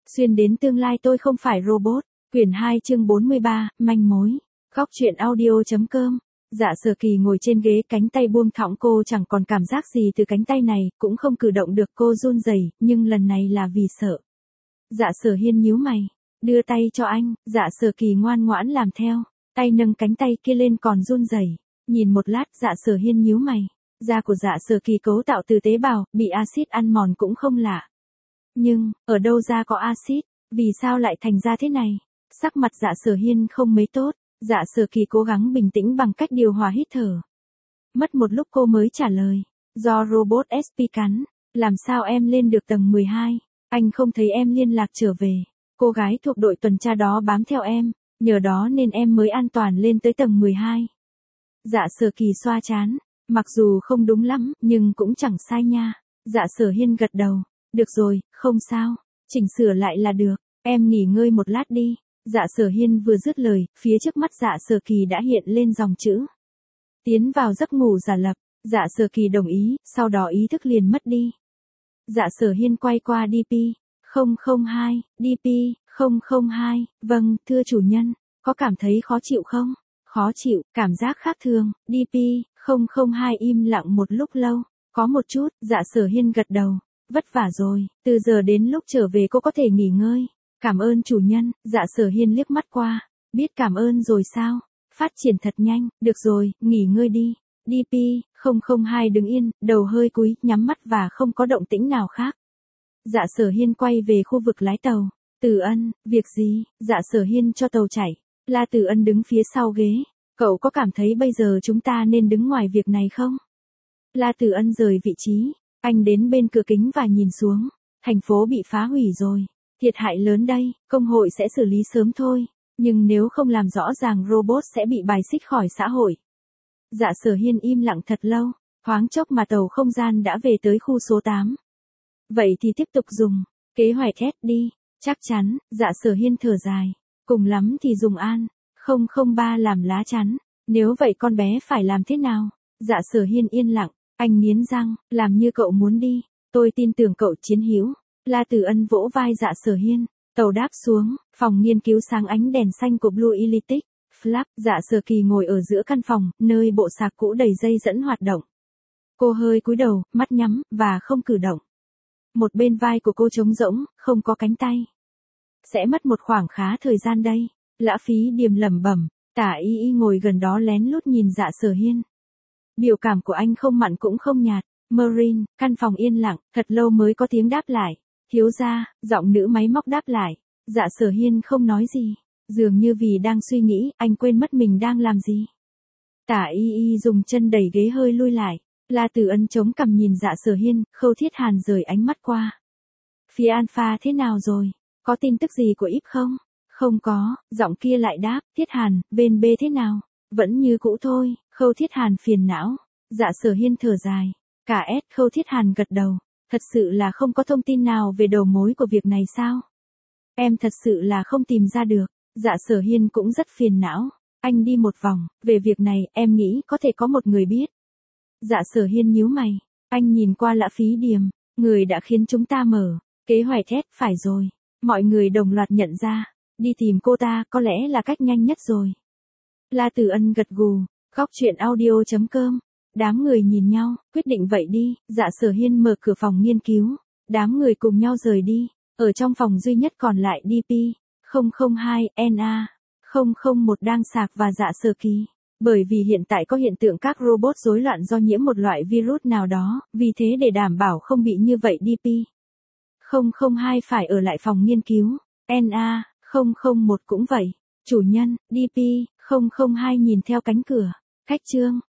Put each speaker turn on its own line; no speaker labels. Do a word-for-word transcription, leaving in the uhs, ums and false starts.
Xuyên đến tương lai tôi không phải robot. Quyển hai chương bốn mươi ba, manh mối. Góc truyện audio.com. Dạ Sở Kỳ ngồi trên ghế, cánh tay buông thõng, cô chẳng còn cảm giác gì từ cánh tay này, cũng không cử động được, cô run rẩy, nhưng lần này là vì sợ. Dạ Sở Hiên nhíu mày, đưa tay cho anh. Dạ Sở Kỳ ngoan ngoãn làm theo, tay nâng cánh tay kia lên còn run rẩy. Nhìn một lát, Dạ Sở Hiên nhíu mày. Da của Dạ Sở Kỳ cấu tạo từ tế bào, bị axit ăn mòn cũng không lạ. Nhưng, ở đâu ra có axit, vì sao lại thành ra thế này? Sắc mặt Dạ Sở Hiên không mấy tốt. Dạ Sở Kỳ cố gắng bình tĩnh bằng cách điều hòa hít thở. Mất một lúc cô mới trả lời. Do robot ét pê cắn. Làm sao em lên được tầng mười hai? Anh không thấy em liên lạc trở về. Cô gái thuộc đội tuần tra đó bám theo em. Nhờ đó nên em mới an toàn lên tới tầng mười hai. Dạ Sở Kỳ xoa trán. Mặc dù không đúng lắm, nhưng cũng chẳng sai nha. Dạ Sở Hiên gật đầu. Được rồi, không sao. Chỉnh sửa lại là được. Em nghỉ ngơi một lát đi. Dạ Sở Hiên vừa dứt lời, phía trước mắt Dạ Sở Kỳ đã hiện lên dòng chữ. Tiến vào giấc ngủ giả lập. Dạ Sở Kỳ đồng ý, sau đó ý thức liền mất đi. Dạ Sở Hiên quay qua đê pê. không không hai, đê pê, không không hai, vâng, thưa chủ nhân, có cảm thấy khó chịu không? Khó chịu, cảm giác khác thường, đê pê, không không hai im lặng một lúc lâu, có một chút. Dạ Sở Hiên gật đầu, vất vả rồi, từ giờ đến lúc trở về cô có thể nghỉ ngơi. Cảm ơn chủ nhân. Dạ Sở Hiên liếc mắt qua, biết cảm ơn rồi sao? Phát triển thật nhanh, được rồi, nghỉ ngơi đi. đê pê, không không hai đứng yên, đầu hơi cúi, nhắm mắt và không có động tĩnh nào khác. Dạ Sở Hiên quay về khu vực lái tàu. Từ Ân, việc gì? Dạ Sở Hiên cho tàu chảy. La Từ Ân đứng phía sau ghế. Cậu có cảm thấy bây giờ chúng ta nên đứng ngoài việc này không? La Từ Ân rời vị trí. Anh đến bên cửa kính và nhìn xuống. Thành phố bị phá hủy rồi. Thiệt hại lớn đây, công hội sẽ xử lý sớm thôi. Nhưng nếu không làm rõ ràng robot sẽ bị bài xích khỏi xã hội. Dạ Sở Hiên im lặng thật lâu. Thoáng chốc mà tàu không gian đã về tới khu số tám. Vậy thì tiếp tục dùng kế hoạch ét đi. Chắc chắn. Dạ Sở Hiên thở dài. Cùng lắm thì dùng An không không ba làm lá chắn. Nếu vậy con bé phải làm thế nào? Dạ Sở Hiên yên lặng. Anh nghiến răng. Làm như cậu muốn đi. Tôi tin tưởng cậu chiến hữu. La Từ Ân vỗ vai Dạ Sở Hiên. Tàu đáp xuống. Phòng nghiên cứu sáng ánh đèn xanh của Blue Elytic Flap. Dạ Sở Kỳ ngồi ở giữa căn phòng, nơi bộ sạc cũ đầy dây dẫn hoạt động. Cô hơi cúi đầu, mắt nhắm, và không cử động. Một bên vai của cô trống rỗng, không có cánh tay. Sẽ mất một khoảng khá thời gian đây. Lã Phí Điềm lẩm bẩm. Tả Y Y ngồi gần đó lén lút nhìn Dạ Sở Hiên. Biểu cảm của anh không mặn cũng không nhạt. Marine, căn phòng yên lặng, thật lâu mới có tiếng đáp lại. Thiếu gia, giọng nữ máy móc đáp lại. Dạ Sở Hiên không nói gì. Dường như vì đang suy nghĩ, anh quên mất mình đang làm gì. Tả Y Y dùng chân đẩy ghế hơi lui lại. La Từ Ân chống cằm nhìn Dạ Sở Hiên, Khâu Thiết Hàn rời ánh mắt qua. Phía Alpha thế nào rồi? Có tin tức gì của Íp không? Không có, giọng kia lại đáp. Thiết Hàn, bên B thế nào? Vẫn như cũ thôi. Khâu Thiết Hàn phiền não. Dạ Sở Hiên thở dài. Cả S. Khâu Thiết Hàn gật đầu. Thật sự là không có thông tin nào về đầu mối của việc này sao? Em thật sự là không tìm ra được. Dạ Sở Hiên cũng rất phiền não. Anh đi một vòng, về việc này, em nghĩ có thể có một người biết. Dạ Sở Hiên nhíu mày. Anh nhìn qua Lã Phí Điềm. Người đã khiến chúng ta mở kế hoạch thét, phải rồi. Mọi người đồng loạt nhận ra. Đi tìm cô ta có lẽ là cách nhanh nhất rồi. La Từ Ân gật gù. Góc truyện audio.com. Đám người nhìn nhau, quyết định vậy đi. Dạ Sở Hiên mở cửa phòng nghiên cứu. Đám người cùng nhau rời đi. Ở trong phòng duy nhất còn lại đê pê, không không hai, en a, không không một đang sạc và Dạ Sở Kỳ. Bởi vì hiện tại có hiện tượng các robot rối loạn do nhiễm một loại virus nào đó, vì thế để đảm bảo không bị như vậy đê pê, không không hai phải ở lại phòng nghiên cứu. en a, không không một cũng vậy. Chủ nhân, đê pê, không không hai nhìn theo cánh cửa. Cách chương.